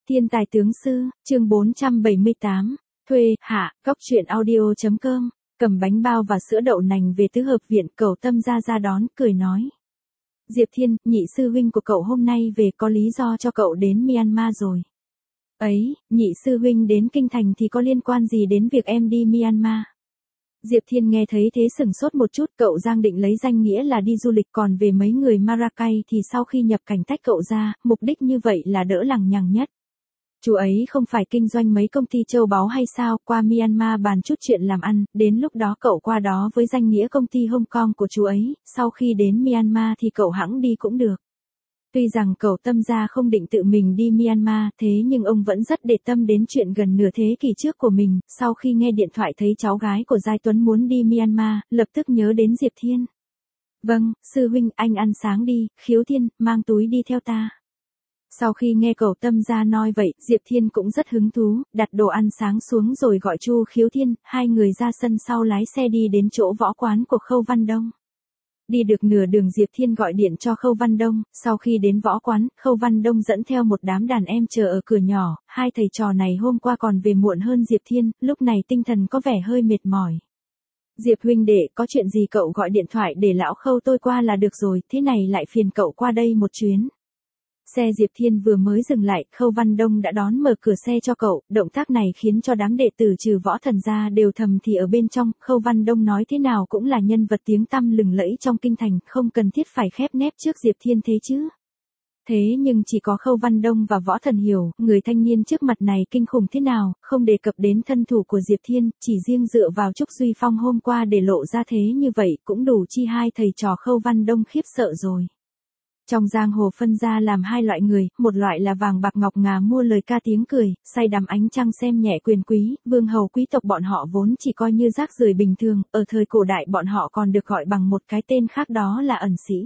Thiên tài tướng sư, chương 478, thuê, hạ, góc truyện audio.com, cầm bánh bao và sữa đậu nành về tứ hợp viện, Cẩu Tâm ra đón, cười nói. Diệp Thiên, nhị sư huynh của cậu hôm nay về, có lý do cho cậu đến Myanmar rồi. Ấy, nhị sư huynh đến kinh thành thì có liên quan gì đến việc em đi Myanmar? Diệp Thiên nghe thấy thế sửng sốt một chút, cậu Giang định lấy danh nghĩa là đi du lịch, còn về mấy người Maracay thì sau khi nhập cảnh tách cậu ra, mục đích như vậy là đỡ lằng nhằng nhất. Chú ấy không phải kinh doanh mấy công ty châu báu hay sao, qua Myanmar bàn chút chuyện làm ăn, đến lúc đó cậu qua đó với danh nghĩa công ty Hong Kong của chú ấy, sau khi đến Myanmar thì cậu hẵng đi cũng được. Tuy rằng Cẩu Tâm gia không định tự mình đi Myanmar, thế nhưng ông vẫn rất để tâm đến chuyện gần nửa thế kỷ trước của mình, sau khi nghe điện thoại thấy cháu gái của Giai Tuấn muốn đi Myanmar, lập tức nhớ đến Diệp Thiên. Vâng, sư huynh, anh ăn sáng đi, Khiếu Thiên, mang túi đi theo ta. Sau khi nghe Cẩu Tâm gia nói vậy, Diệp Thiên cũng rất hứng thú, đặt đồ ăn sáng xuống rồi gọi Chu Khiếu Thiên, hai người ra sân sau lái xe đi đến chỗ võ quán của Khâu Văn Đông. Đi được nửa đường Diệp Thiên gọi điện cho Khâu Văn Đông, sau khi đến võ quán, Khâu Văn Đông dẫn theo một đám đàn em chờ ở cửa nhỏ, hai thầy trò này hôm qua còn về muộn hơn Diệp Thiên, lúc này tinh thần có vẻ hơi mệt mỏi. Diệp huynh đệ, có chuyện gì cậu gọi điện thoại để lão Khâu tôi qua là được rồi, thế này lại phiền cậu qua đây một chuyến. Xe Diệp Thiên vừa mới dừng lại, Khâu Văn Đông đã đón mở cửa xe cho cậu, động tác này khiến cho đám đệ tử trừ Võ Thần ra đều thầm thì ở bên trong, Khâu Văn Đông nói thế nào cũng là nhân vật tiếng tăm lừng lẫy trong kinh thành, không cần thiết phải khép nép trước Diệp Thiên thế chứ. Thế nhưng chỉ có Khâu Văn Đông và Võ Thần hiểu, người thanh niên trước mặt này kinh khủng thế nào, không đề cập đến thân thủ của Diệp Thiên, chỉ riêng dựa vào Trúc Duy Phong hôm qua để lộ ra thế như vậy, cũng đủ chi hai thầy trò Khâu Văn Đông khiếp sợ rồi. Trong giang hồ phân ra làm hai loại người, một loại là vàng bạc ngọc ngà mua lời ca tiếng cười, say đắm ánh trăng xem nhẹ quyền quý, vương hầu quý tộc bọn họ vốn chỉ coi như rác rưởi bình thường, ở thời cổ đại bọn họ còn được gọi bằng một cái tên khác đó là ẩn sĩ.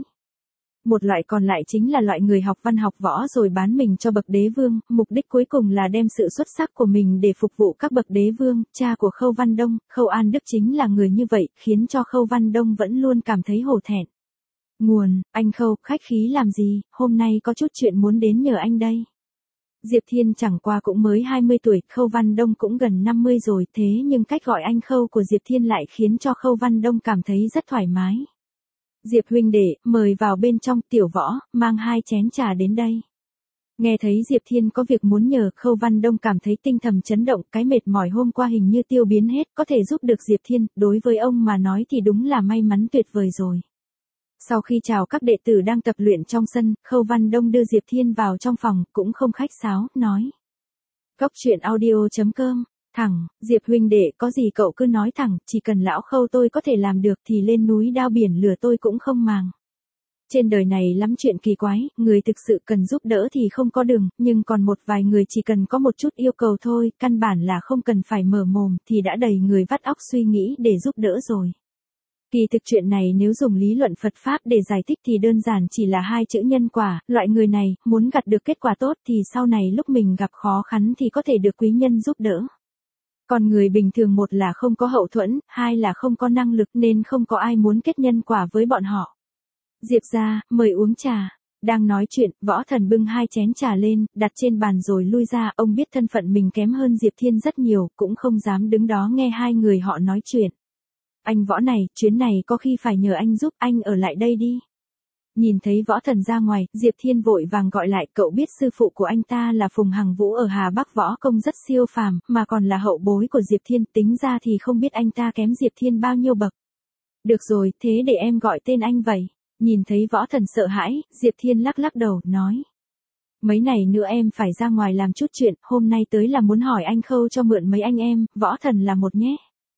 Một loại còn lại chính là loại người học văn học võ rồi bán mình cho bậc đế vương, mục đích cuối cùng là đem sự xuất sắc của mình để phục vụ các bậc đế vương, cha của Khâu Văn Đông, Khâu An Đức chính là người như vậy, khiến cho Khâu Văn Đông vẫn luôn cảm thấy hổ thẹn. Nguồn, anh Khâu, khách khí làm gì, hôm nay có chút chuyện muốn đến nhờ anh đây. Diệp Thiên chẳng qua cũng mới 20 tuổi, Khâu Văn Đông cũng gần 50 rồi, thế nhưng cách gọi anh Khâu của Diệp Thiên lại khiến cho Khâu Văn Đông cảm thấy rất thoải mái. Diệp huynh đệ, mời vào bên trong, Tiểu Võ, mang 2 chén trà đến đây. Nghe thấy Diệp Thiên có việc muốn nhờ, Khâu Văn Đông cảm thấy tinh thần chấn động, cái mệt mỏi hôm qua hình như tiêu biến hết, có thể giúp được Diệp Thiên, đối với ông mà nói thì đúng là may mắn tuyệt vời rồi. Sau khi chào các đệ tử đang tập luyện trong sân, Khâu Văn Đông đưa Diệp Thiên vào trong phòng, cũng không khách sáo, nói. Góc truyện audio.com, thẳng, Diệp huynh đệ, có gì cậu cứ nói thẳng, chỉ cần lão Khâu tôi có thể làm được thì lên núi đao biển lửa tôi cũng không màng. Trên đời này lắm chuyện kỳ quái, người thực sự cần giúp đỡ thì không có đường, nhưng còn một vài người chỉ cần có một chút yêu cầu thôi, căn bản là không cần phải mở mồm, thì đã đầy người vắt óc suy nghĩ để giúp đỡ rồi. Kỳ thực chuyện này nếu dùng lý luận Phật Pháp để giải thích thì đơn giản chỉ là 2 chữ nhân quả, loại người này, muốn gặt được kết quả tốt thì sau này lúc mình gặp khó khăn thì có thể được quý nhân giúp đỡ. Còn người bình thường, một là không có hậu thuẫn, hai là không có năng lực nên không có ai muốn kết nhân quả với bọn họ. Diệp gia, mời uống trà. Đang nói chuyện, Võ Thần bưng 2 chén trà lên, đặt trên bàn rồi lui ra, ông biết thân phận mình kém hơn Diệp Thiên rất nhiều, cũng không dám đứng đó nghe hai người họ nói chuyện. Anh Võ này, chuyến này có khi phải nhờ anh giúp, anh ở lại đây đi. Nhìn thấy Võ Thần ra ngoài, Diệp Thiên vội vàng gọi lại, cậu biết sư phụ của anh ta là Phùng Hằng Vũ ở Hà Bắc võ công rất siêu phàm, mà còn là hậu bối của Diệp Thiên, tính ra thì không biết anh ta kém Diệp Thiên bao nhiêu bậc. Được rồi, thế để em gọi tên anh vậy. Nhìn thấy Võ Thần sợ hãi, Diệp Thiên lắc lắc đầu, nói. Mấy này nữa em phải ra ngoài làm chút chuyện, hôm nay tới là muốn hỏi anh Khâu cho mượn mấy anh em, Võ Thần là một nhé.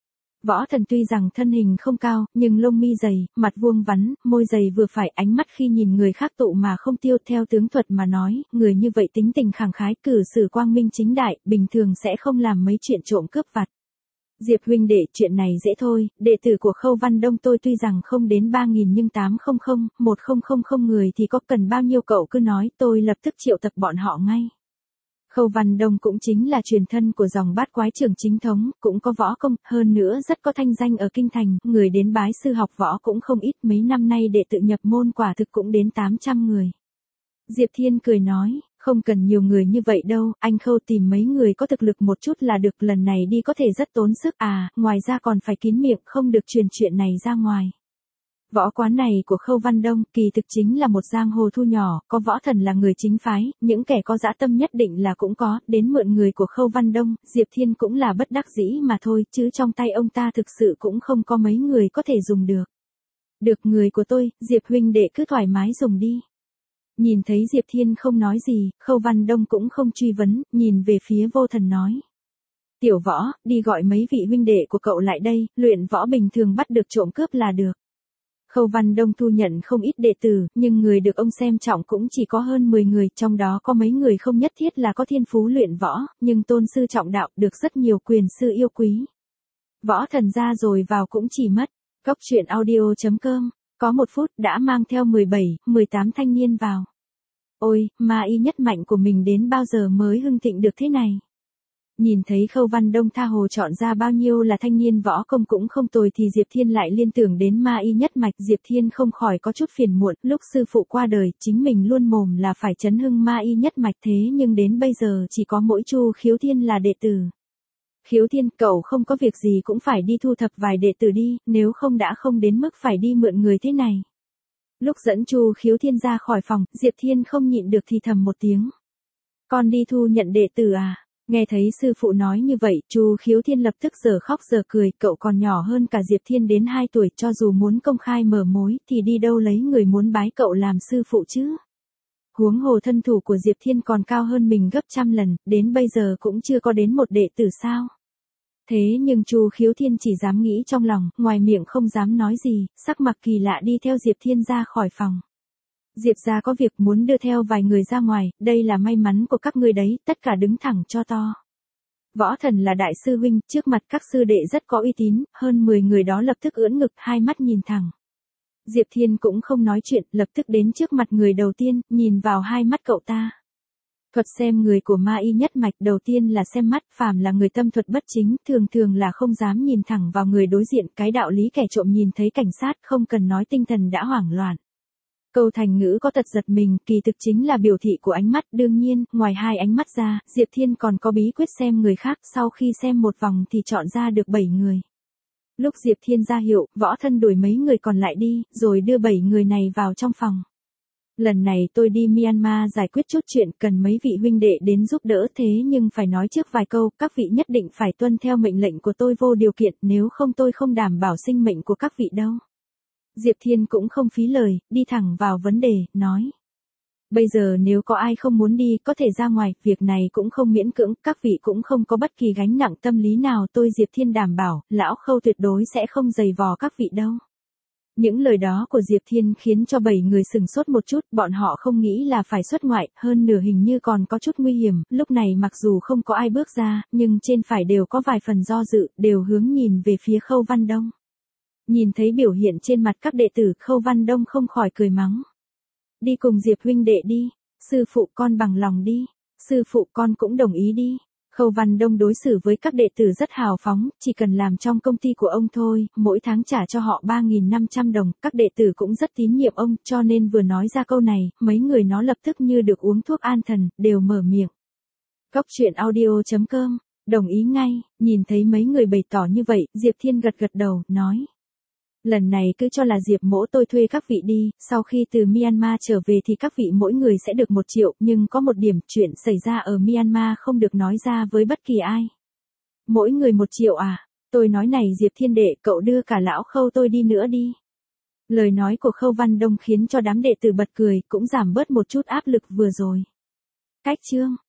Võ Thần tuy rằng thân hình không cao, nhưng lông mi dày, mặt vuông vắn, môi dày vừa phải, ánh mắt khi nhìn người khác tụ mà không tiêu, theo tướng thuật mà nói, người như vậy tính tình khẳng khái, cử xử quang minh chính đại, bình thường sẽ không làm mấy chuyện trộm cướp vặt. Diệp huynh đệ, chuyện này dễ thôi, đệ tử của Khâu Văn Đông tôi tuy rằng không đến 3.000 nhưng 800, 1000 người thì có cần bao nhiêu cậu cứ nói, tôi lập tức triệu tập bọn họ ngay. Khâu Văn Đông cũng chính là truyền thân của dòng Bát Quái Trưởng chính thống, cũng có võ công, hơn nữa rất có thanh danh ở kinh thành, người đến bái sư học võ cũng không ít, mấy năm nay đệ tử nhập môn quả thực cũng đến 800 người. Diệp Thiên cười nói, Không cần nhiều người như vậy đâu, anh Khâu tìm mấy người có thực lực một chút là được, lần này đi có thể rất tốn sức à, ngoài ra còn phải kín miệng không được truyền chuyện này ra ngoài. Võ quán này của Khâu Văn Đông kỳ thực chính là một giang hồ thu nhỏ, có võ thần là người chính phái, những kẻ có dã tâm nhất định là cũng có, đến mượn người của Khâu Văn Đông, Diệp Thiên cũng là bất đắc dĩ mà thôi, chứ trong tay ông ta thực sự cũng không có mấy người có thể dùng được. Được, người của tôi, Diệp huynh đệ cứ thoải mái dùng đi. Nhìn thấy Diệp Thiên không nói gì, Khâu Văn Đông cũng không truy vấn, nhìn về phía Vô Thần nói. Tiểu Võ, đi gọi mấy vị huynh đệ của cậu lại đây, luyện võ bình thường bắt được trộm cướp là được. Khâu Văn Đông thu nhận không ít đệ tử, nhưng người được ông xem trọng cũng chỉ có hơn 10 người, trong đó có mấy người không nhất thiết là có thiên phú luyện võ, nhưng tôn sư trọng đạo, được rất nhiều quyền sư yêu quý. Võ Thần ra rồi vào cũng chỉ mất. Cốc truyện audio.com, có 1 phút đã mang theo 17, 18 thanh niên vào. Ôi, ma y nhất mạnh của mình đến bao giờ mới hưng thịnh được thế này? Nhìn thấy Khâu Văn Đông tha hồ chọn ra bao nhiêu là thanh niên võ công cũng không tồi thì Diệp Thiên lại liên tưởng đến ma y nhất mạch. Diệp Thiên không khỏi có chút phiền muộn, lúc sư phụ qua đời, chính mình luôn mồm là phải chấn hưng ma y nhất mạch, thế nhưng đến bây giờ chỉ có mỗi Chu Khiếu Thiên là đệ tử. Khiếu Thiên, cậu không có việc gì cũng phải đi thu thập vài đệ tử đi, nếu không đã không đến mức phải đi mượn người thế này. Lúc dẫn Chu Khiếu Thiên ra khỏi phòng, Diệp Thiên không nhịn được thì thầm một tiếng. Con đi thu nhận đệ tử à? Nghe thấy sư phụ nói như vậy, Chu Khiếu Thiên lập tức giờ khóc giờ cười, cậu còn nhỏ hơn cả Diệp Thiên đến 2 tuổi, cho dù muốn công khai mở mối, thì đi đâu lấy người muốn bái cậu làm sư phụ chứ? Huống hồ thân thủ của Diệp Thiên còn cao hơn mình gấp trăm lần, đến bây giờ cũng chưa có đến một đệ tử sao? Thế nhưng Chu Khiếu Thiên chỉ dám nghĩ trong lòng, ngoài miệng không dám nói gì, sắc mặt kỳ lạ đi theo Diệp Thiên ra khỏi phòng. Diệp gia có việc muốn đưa theo vài người ra ngoài, đây là may mắn của các ngươi đấy, tất cả đứng thẳng cho to. Võ Thần là đại sư huynh, trước mặt các sư đệ rất có uy tín, hơn 10 người đó lập tức ưỡn ngực, hai mắt nhìn thẳng. Diệp Thiên cũng không nói chuyện, lập tức đến trước mặt người đầu tiên, nhìn vào hai mắt cậu ta. Thuật xem người của ma y nhất mạch đầu tiên là xem mắt, phàm là người tâm thuật bất chính, thường thường là không dám nhìn thẳng vào người đối diện, cái đạo lý kẻ trộm nhìn thấy cảnh sát không cần nói tinh thần đã hoảng loạn. Câu thành ngữ có tật giật mình, kỳ thực chính là biểu thị của ánh mắt, đương nhiên, ngoài 2 ánh mắt ra, Diệp Thiên còn có bí quyết xem người khác, sau khi xem một vòng thì chọn ra được 7 người. Lúc Diệp Thiên ra hiệu, Võ Thân đuổi mấy người còn lại đi, rồi đưa 7 người này vào trong phòng. Lần này tôi đi Myanmar giải quyết chút chuyện, cần mấy vị huynh đệ đến giúp đỡ, thế nhưng phải nói trước vài câu, các vị nhất định phải tuân theo mệnh lệnh của tôi vô điều kiện, nếu không tôi không đảm bảo sinh mệnh của các vị đâu. Diệp Thiên cũng không phí lời, đi thẳng vào vấn đề, nói. Bây giờ nếu có ai không muốn đi, có thể ra ngoài, việc này cũng không miễn cưỡng, các vị cũng không có bất kỳ gánh nặng tâm lý nào, tôi Diệp Thiên đảm bảo, lão Khâu tuyệt đối sẽ không giày vò các vị đâu. Những lời đó của Diệp Thiên khiến cho 7 người sừng sốt một chút, bọn họ không nghĩ là phải xuất ngoại, hơn nửa hình như còn có chút nguy hiểm, lúc này mặc dù không có ai bước ra, nhưng trên phải đều có vài phần do dự, đều hướng nhìn về phía Khâu Văn Đông. Nhìn thấy biểu hiện trên mặt các đệ tử, Khâu Văn Đông không khỏi cười mắng. Đi cùng Diệp huynh đệ đi, sư phụ con bằng lòng đi, sư phụ con cũng đồng ý đi. Khâu Văn Đông đối xử với các đệ tử rất hào phóng, chỉ cần làm trong công ty của ông thôi, mỗi tháng trả cho họ 3.500 đồng, các đệ tử cũng rất tín nhiệm ông, cho nên vừa nói ra câu này, mấy người nó lập tức như được uống thuốc an thần, đều mở miệng. Cốc truyện audio.com, đồng ý ngay, nhìn thấy mấy người bày tỏ như vậy, Diệp Thiên gật gật đầu, nói. Lần này cứ cho là Diệp mỗ tôi thuê các vị đi, sau khi từ Myanmar trở về thì các vị mỗi người sẽ được 1 triệu, nhưng có một điểm, chuyện xảy ra ở Myanmar không được nói ra với bất kỳ ai. Mỗi người 1 triệu à? Tôi nói này Diệp Thiên đệ, cậu đưa cả lão Khâu tôi đi nữa đi. Lời nói của Khâu Văn Đông khiến cho đám đệ tử bật cười, cũng giảm bớt một chút áp lực vừa rồi. Cách chương